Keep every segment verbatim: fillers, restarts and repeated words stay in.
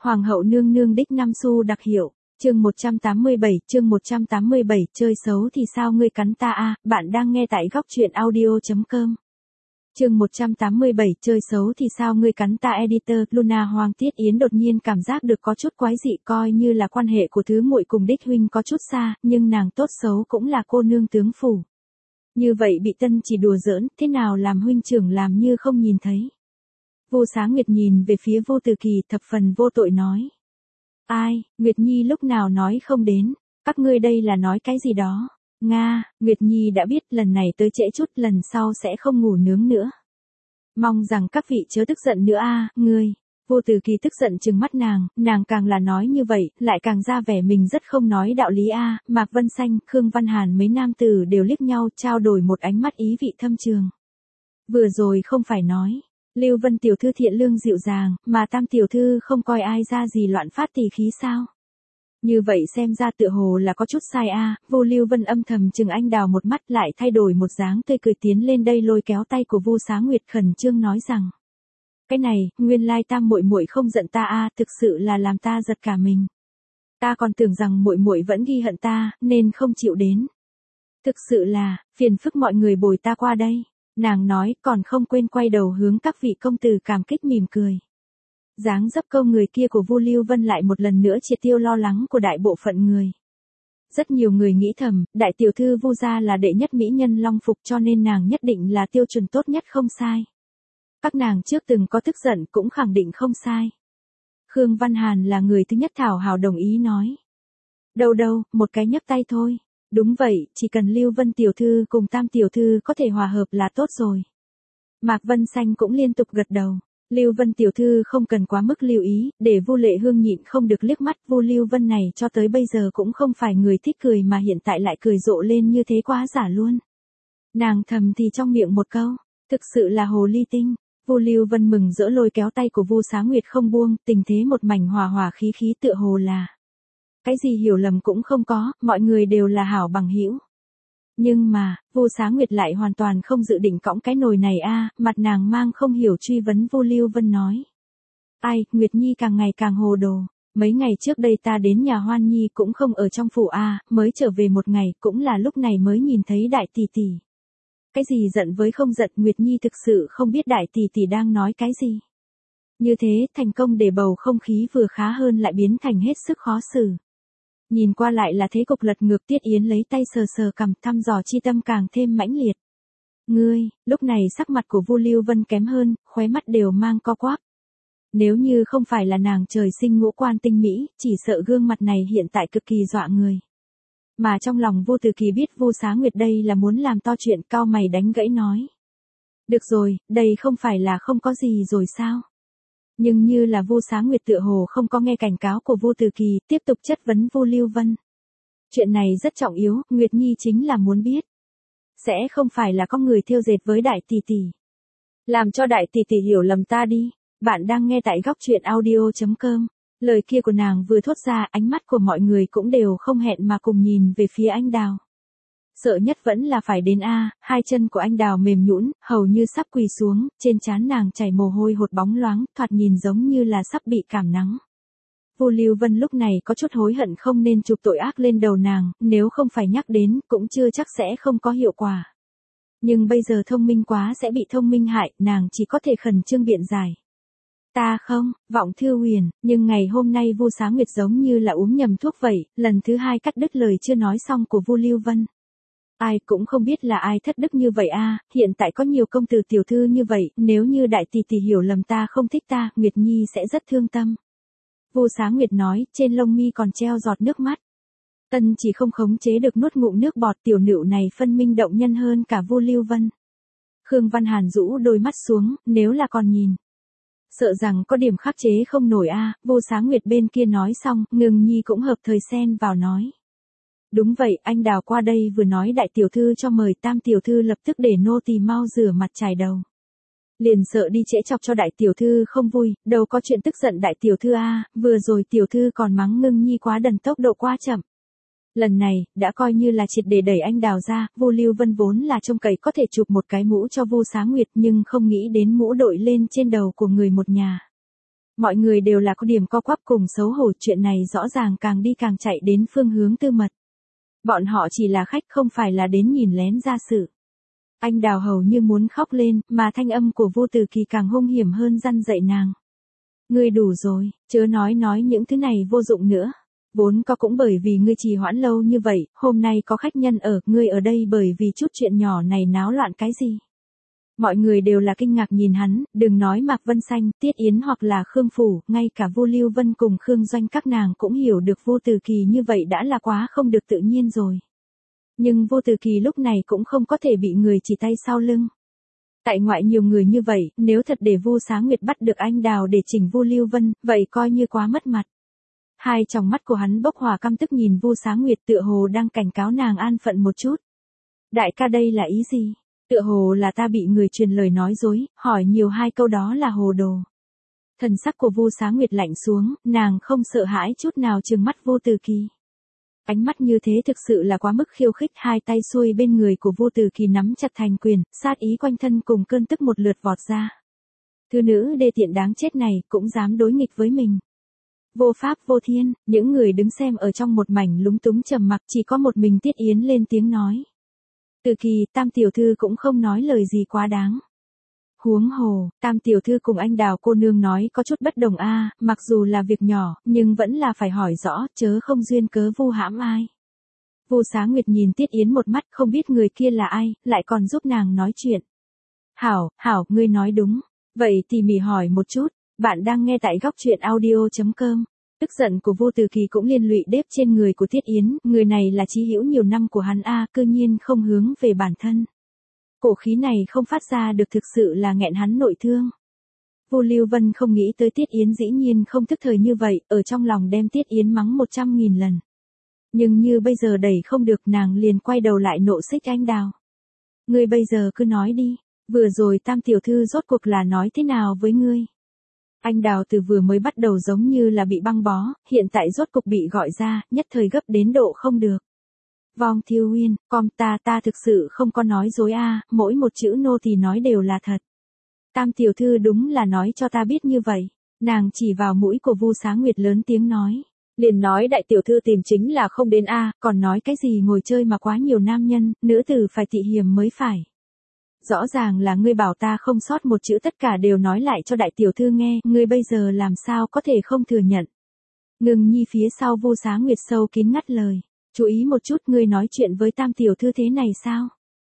Hoàng hậu nương nương đích năm xu đặc hiệu, chương một trăm tám mươi bảy, chương một trăm tám mươi bảy, chơi xấu thì sao ngươi cắn ta a, bạn đang nghe tại góc truyện audio.com. Chương một trăm tám mươi bảy, chơi xấu thì sao ngươi cắn ta editor, Luna Hoàng Tiết Yến đột nhiên cảm giác được có chút quái dị, coi như là quan hệ của thứ muội cùng đích huynh có chút xa, nhưng nàng tốt xấu cũng là cô nương tướng phủ. Như vậy bị tân chỉ đùa giỡn, thế nào làm huynh trưởng làm như không nhìn thấy. Vô Sáng Nguyệt nhìn về phía Vô Từ Kỳ thập phần vô tội nói. Ai, Nguyệt Nhi lúc nào nói không đến, các ngươi đây là nói cái gì đó. Nga, Nguyệt Nhi đã biết lần này tới trễ chút, lần sau sẽ không ngủ nướng nữa. Mong rằng các vị chớ tức giận nữa a, ngươi. Vô Từ Kỳ tức giận trừng mắt nàng, nàng càng là nói như vậy, lại càng ra vẻ mình rất không nói đạo lý a. Mạc Vân Xanh, Khương Văn Hàn mấy nam tử đều liếc nhau, trao đổi một ánh mắt ý vị thâm trường. Vừa rồi không phải nói, Lưu Vân tiểu thư thiện lương dịu dàng, mà Tam tiểu thư không coi ai ra gì loạn phát tỳ khí sao? Như vậy xem ra tựa hồ là có chút sai a. Vô Lưu Vân âm thầm chừng anh đào một mắt, lại thay đổi một dáng tươi cười tiến lên đây lôi kéo tay của Vô Sáng Nguyệt khẩn trương nói rằng: cái này, nguyên lai Tam muội muội không giận ta a, thực sự là làm ta giật cả mình. Ta còn tưởng rằng muội muội vẫn ghi hận ta, nên không chịu đến. Thực sự là, phiền phức mọi người bồi ta qua đây. Nàng nói, còn không quên quay đầu hướng các vị công tử cảm kích mỉm cười. Dáng dấp câu người kia của Vu Lưu Vân lại một lần nữa triệt tiêu lo lắng của đại bộ phận người. Rất nhiều người nghĩ thầm, đại tiểu thư Vu gia là đệ nhất mỹ nhân long phục, cho nên nàng nhất định là tiêu chuẩn tốt nhất không sai. Các nàng trước từng có tức giận cũng khẳng định không sai. Khương Văn Hàn là người thứ nhất thảo hào đồng ý nói. Đâu đâu, một cái nhấc tay thôi. Đúng vậy, chỉ cần Lưu Vân tiểu thư cùng Tam tiểu thư có thể hòa hợp là tốt rồi. Mạc Vân Xanh cũng liên tục gật đầu. Lưu Vân tiểu thư không cần quá mức lưu ý, để Vu Lệ Hương nhịn không được liếc mắt. Vu Lưu Vân này cho tới bây giờ cũng không phải người thích cười mà hiện tại lại cười rộ lên như thế quá giả luôn. Nàng thầm thì trong miệng một câu, thực sự là hồ ly tinh. Vu Lưu Vân mừng rỡ lôi kéo tay của Vu Sáng Nguyệt không buông, tình thế một mảnh hòa hòa khí khí tựa hồ là cái gì hiểu lầm cũng không có, mọi người đều là hảo bằng hữu. Nhưng mà, Vu Sáng Nguyệt lại hoàn toàn không dự định cõng cái nồi này a, mặt nàng mang không hiểu truy vấn. Vu Lưu Vân nói. Ai, Nguyệt Nhi càng ngày càng hồ đồ, mấy ngày trước đây ta đến nhà Hoan Nhi cũng không ở trong phủ a, mới trở về một ngày, cũng là lúc này mới nhìn thấy đại tỷ tỷ. Cái gì giận với không giận, Nguyệt Nhi thực sự không biết đại tỷ tỷ đang nói cái gì. Như thế, thành công để bầu không khí vừa khá hơn lại biến thành hết sức khó xử. Nhìn qua lại là thế cục lật ngược. Tiết Yến lấy tay sờ sờ cằm, thăm dò chi tâm càng thêm mãnh liệt. Ngươi, lúc này sắc mặt của Vu Lưu Vân kém hơn, khóe mắt đều mang co quắp. Nếu như không phải là nàng trời sinh ngũ quan tinh mỹ, chỉ sợ gương mặt này hiện tại cực kỳ dọa người. Mà trong lòng Vô Từ Kỳ biết Vu Sáng Nguyệt đây là muốn làm to chuyện, cao mày đánh gãy nói. Được rồi, đây không phải là không có gì rồi sao? Nhưng như là Vu Sáng Nguyệt tựa hồ không có nghe cảnh cáo của Vô Từ Kỳ, tiếp tục chất vấn Vu Lưu Vân. Chuyện này rất trọng yếu, Nguyệt Nhi chính là muốn biết. Sẽ không phải là có người thiêu dệt với đại tỷ tỷ. Làm cho đại tỷ tỷ hiểu lầm ta đi. Bạn đang nghe tại góc truyện audio.com. Lời kia của nàng vừa thốt ra, ánh mắt của mọi người cũng đều không hẹn mà cùng nhìn về phía anh Đào. Sợ nhất vẫn là phải đến a, hai chân của anh Đào mềm nhũn, hầu như sắp quỳ xuống, trên trán nàng chảy mồ hôi hột bóng loáng, thoạt nhìn giống như là sắp bị cảm nắng. Vu Lưu Vân lúc này có chút hối hận không nên chụp tội ác lên đầu nàng, nếu không phải nhắc đến, cũng chưa chắc sẽ không có hiệu quả. Nhưng bây giờ thông minh quá sẽ bị thông minh hại, nàng chỉ có thể khẩn trương biện giải. Ta không, Vọng Thư Huyền, nhưng ngày hôm nay Vu Sáng Nguyệt giống như là uống nhầm thuốc vậy, lần thứ hai cắt đứt lời chưa nói xong của Vu Lưu Vân. Ai cũng không biết là ai thất đức như vậy a, hiện tại có nhiều công tử tiểu thư như vậy, nếu như đại tỷ tỷ hiểu lầm ta không thích ta, Nguyệt Nhi sẽ rất thương tâm. Vu Sáng Nguyệt nói, trên lông mi còn treo giọt nước mắt. Tân chỉ không khống chế được nuốt ngụm nước bọt, tiểu nựu này phân minh động nhân hơn cả Vu Lưu Vân. Khương Văn Hàn rũ đôi mắt xuống, nếu là còn nhìn. Sợ rằng có điểm khắc chế không nổi a. Vu Sáng Nguyệt bên kia nói xong, Ngừng Nhi cũng hợp thời xen vào nói. Đúng vậy, anh Đào qua đây vừa nói đại tiểu thư cho mời, Tam tiểu thư lập tức để nô tỳ mau rửa mặt chải đầu. Liền sợ đi trễ chọc cho đại tiểu thư không vui, đâu có chuyện tức giận đại tiểu thư a, vừa rồi tiểu thư còn mắng Ngưng Nhi quá đần, tốc độ quá chậm. Lần này, đã coi như là triệt để đẩy anh Đào ra. Vu Lưu Vân vốn là trông cậy có thể chụp một cái mũ cho Vu Sáng Nguyệt, nhưng không nghĩ đến mũ đội lên trên đầu của người một nhà. Mọi người đều là có điểm co quắp cùng xấu hổ, chuyện này rõ ràng càng đi càng chạy đến phương hướng tư mật. Bọn họ chỉ là khách không phải là đến nhìn lén ra sự. Anh Đào hầu như muốn khóc lên, mà thanh âm của Vô Từ Kỳ càng hung hiểm hơn răn dạy nàng. Ngươi đủ rồi, chớ nói nói những thứ này vô dụng nữa. Vốn có cũng bởi vì ngươi trì hoãn lâu như vậy, hôm nay có khách nhân ở, ngươi ở đây bởi vì chút chuyện nhỏ này náo loạn cái gì. Mọi người đều là kinh ngạc nhìn hắn, đừng nói Mạc Vân Xanh, Tiết Yến hoặc là Khương Phủ, ngay cả Vô Lưu Vân cùng Khương Doanh các nàng cũng hiểu được Vô Từ Kỳ như vậy đã là quá không được tự nhiên rồi. Nhưng Vô Từ Kỳ lúc này cũng không có thể bị người chỉ tay sau lưng. Tại ngoại nhiều người như vậy, nếu thật để Vu Xá Nguyệt bắt được anh Đào để chỉnh Vô Lưu Vân, vậy coi như quá mất mặt. Hai tròng mắt của hắn bốc hỏa căm tức nhìn Vu Xá Nguyệt tựa hồ đang cảnh cáo nàng an phận một chút. Đại ca đây là ý gì? Tựa hồ là ta bị người truyền lời nói dối, hỏi nhiều hai câu đó là hồ đồ. Thần sắc của Vu Xá Nguyệt lạnh xuống, nàng không sợ hãi chút nào trừng mắt Vô Từ Kỳ. Ánh mắt như thế thực sự là quá mức khiêu khích, hai tay xuôi bên người của Vô Từ Kỳ nắm chặt thành quyền, sát ý quanh thân cùng cơn tức một lượt vọt ra. Thứ nữ đê tiện đáng chết này cũng dám đối nghịch với mình. Vô pháp vô thiên, những người đứng xem ở trong một mảnh lúng túng trầm mặc, chỉ có một mình Tiết Yến lên tiếng nói. Từ Kỳ, Tam tiểu thư cũng không nói lời gì quá đáng. Huống hồ, Tam tiểu thư cùng anh Đào cô nương nói có chút bất đồng a, mặc dù là việc nhỏ, nhưng vẫn là phải hỏi rõ, chớ không duyên cớ vu hãm ai. Vu Xá Nguyệt nhìn Tiết Yến một mắt, không biết người kia là ai, lại còn giúp nàng nói chuyện. Hảo, hảo, ngươi nói đúng. Vậy tỉ mỉ hỏi một chút, bạn đang nghe tại góc truyện audio chấm com. Tức giận của Vô Từ Kỳ cũng liên lụy đếp trên người của Tiết Yến, người này là chí hữu nhiều năm của hắn a, cư nhiên không hướng về bản thân. Cổ khí này không phát ra được thực sự là nghẹn hắn nội thương. Vô Lưu Vân không nghĩ tới Tiết Yến dĩ nhiên không thức thời như vậy, ở trong lòng đem Tiết Yến mắng một trăm nghìn lần. Nhưng như bây giờ đẩy không được, nàng liền quay đầu lại nộ xích anh Đào. Ngươi bây giờ cứ nói đi, vừa rồi Tam tiểu thư rốt cuộc là nói thế nào với ngươi? Anh Đào từ vừa mới bắt đầu giống như là bị băng bó, hiện tại rốt cục bị gọi ra, nhất thời gấp đến độ không được. Vong Thiêu Uyên, com ta ta thực sự không có nói dối a, mỗi một chữ nô tỳ nói đều là thật. Tam tiểu thư đúng là nói cho ta biết như vậy. Nàng chỉ vào mũi của Vu Xá Nguyệt lớn tiếng nói. Liền nói đại tiểu thư tìm chính là không đến a, còn nói cái gì ngồi chơi mà quá nhiều nam nhân, nữ tử phải tị hiềm mới phải. Rõ ràng là ngươi bảo ta không sót một chữ tất cả đều nói lại cho đại tiểu thư nghe, ngươi bây giờ làm sao có thể không thừa nhận. Ngừng nhi phía sau Vu Xá Nguyệt sâu kín ngắt lời. Chú ý một chút, ngươi nói chuyện với Tam tiểu thư thế này sao?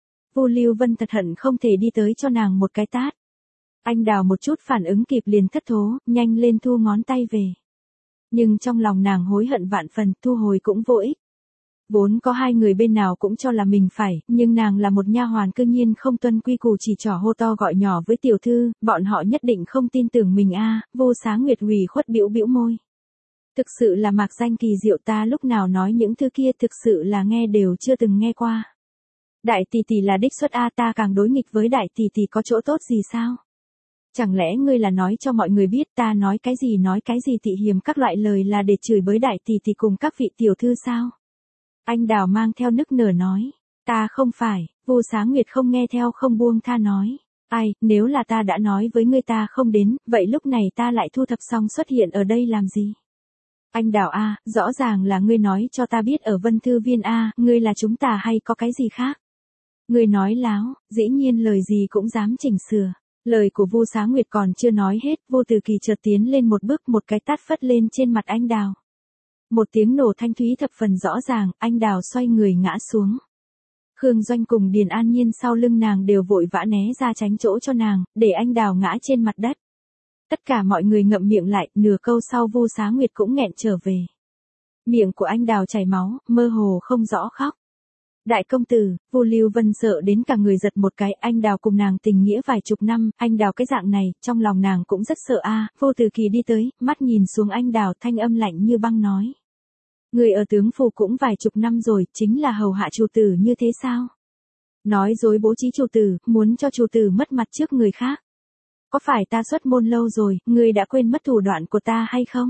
Vô Lưu Vân thật hận không thể đi tới cho nàng một cái tát. Anh Đào một chút phản ứng kịp liền thất thố, nhanh lên thu ngón tay về. Nhưng trong lòng nàng hối hận vạn phần, thu hồi cũng vô ích. Vốn có hai người bên nào cũng cho là mình phải, nhưng nàng là một nha hoàn cư nhiên không tuân quy củ chỉ trỏ hô to gọi nhỏ với tiểu thư, bọn họ nhất định không tin tưởng mình a. Vô Xá Nguyệt ủy khuất bĩu bĩu môi. Thực sự là mạc danh kỳ diệu, ta lúc nào nói những thứ kia thực sự là nghe đều chưa từng nghe qua. Đại tỷ tỷ là đích xuất a, ta càng đối nghịch với đại tỷ tỷ có chỗ tốt gì sao? Chẳng lẽ ngươi là nói cho mọi người biết ta nói cái gì nói cái gì tị hiềm các loại lời là để chửi bới đại tỷ tỷ cùng các vị tiểu thư sao? Anh Đào mang theo nức nở nói, ta không phải. Vu Xá Nguyệt không nghe theo không buông tha nói. Ai, nếu là ta đã nói với ngươi ta không đến, vậy lúc này ta lại thu thập xong xuất hiện ở đây làm gì? Anh Đào a, rõ ràng là ngươi nói cho ta biết ở Vân Thư Viên a, ngươi là chúng ta hay có cái gì khác? Ngươi nói láo, dĩ nhiên lời gì cũng dám chỉnh sửa. Lời của Vu Xá Nguyệt còn chưa nói hết, Vô Từ Kỳ chợt tiến lên một bước, một cái tát phất lên trên mặt anh Đào. Một tiếng nổ thanh thúy thập phần rõ ràng, anh Đào xoay người ngã xuống. Khương Doanh cùng Điền An Nhiên sau lưng nàng đều vội vã né ra tránh chỗ cho nàng, để anh Đào ngã trên mặt đất. Tất cả mọi người ngậm miệng lại, nửa câu sau Vu Xá Nguyệt cũng nghẹn trở về. Miệng của anh Đào chảy máu, mơ hồ không rõ khóc. Đại công tử, Vu Lưu Vân sợ đến cả người giật một cái, anh Đào cùng nàng tình nghĩa vài chục năm, anh Đào cái dạng này, trong lòng nàng cũng rất sợ a. Vô Từ Kỳ đi tới, mắt nhìn xuống anh Đào, thanh âm lạnh như băng nói. Người ở tướng phủ cũng vài chục năm rồi, chính là hầu hạ chủ tử như thế sao? Nói dối bố trí chủ tử, muốn cho chủ tử mất mặt trước người khác. Có phải ta xuất môn lâu rồi, ngươi đã quên mất thủ đoạn của ta hay không?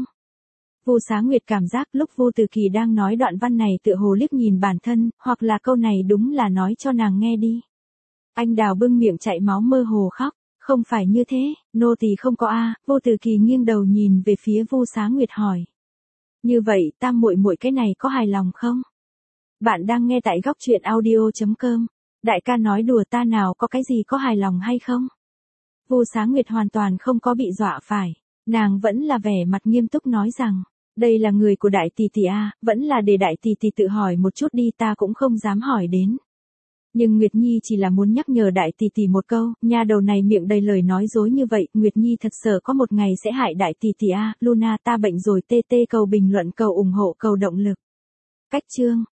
Vu Xá Nguyệt cảm giác lúc Vô Từ Kỳ đang nói đoạn văn này tựa hồ liếc nhìn bản thân, hoặc là câu này đúng là nói cho nàng nghe đi. Anh Đào bưng miệng chảy máu mơ hồ khóc, Không phải như thế, nô tỳ không có a. Vô Từ Kỳ nghiêng đầu nhìn về phía Vu Xá Nguyệt hỏi. Như vậy, Tam muội muội cái này có hài lòng không? Bạn đang nghe tại góc truyện audio chấm com. Đại ca nói đùa, ta nào có cái gì có hài lòng hay không? Vu Xá Nguyệt hoàn toàn không có bị dọa phải, nàng vẫn là vẻ mặt nghiêm túc nói rằng, đây là người của đại tỷ tỷ a, vẫn là để đại tỷ tỷ tự hỏi một chút đi, ta cũng không dám hỏi đến. Nhưng Nguyệt Nhi chỉ là muốn nhắc nhở đại tỷ tỷ một câu, nha đầu này miệng đầy lời nói dối như vậy, Nguyệt Nhi thật sợ có một ngày sẽ hại đại tỷ tỷ a. Luna ta bệnh rồi, tê tê cầu bình luận, cầu ủng hộ, cầu động lực. Cách chương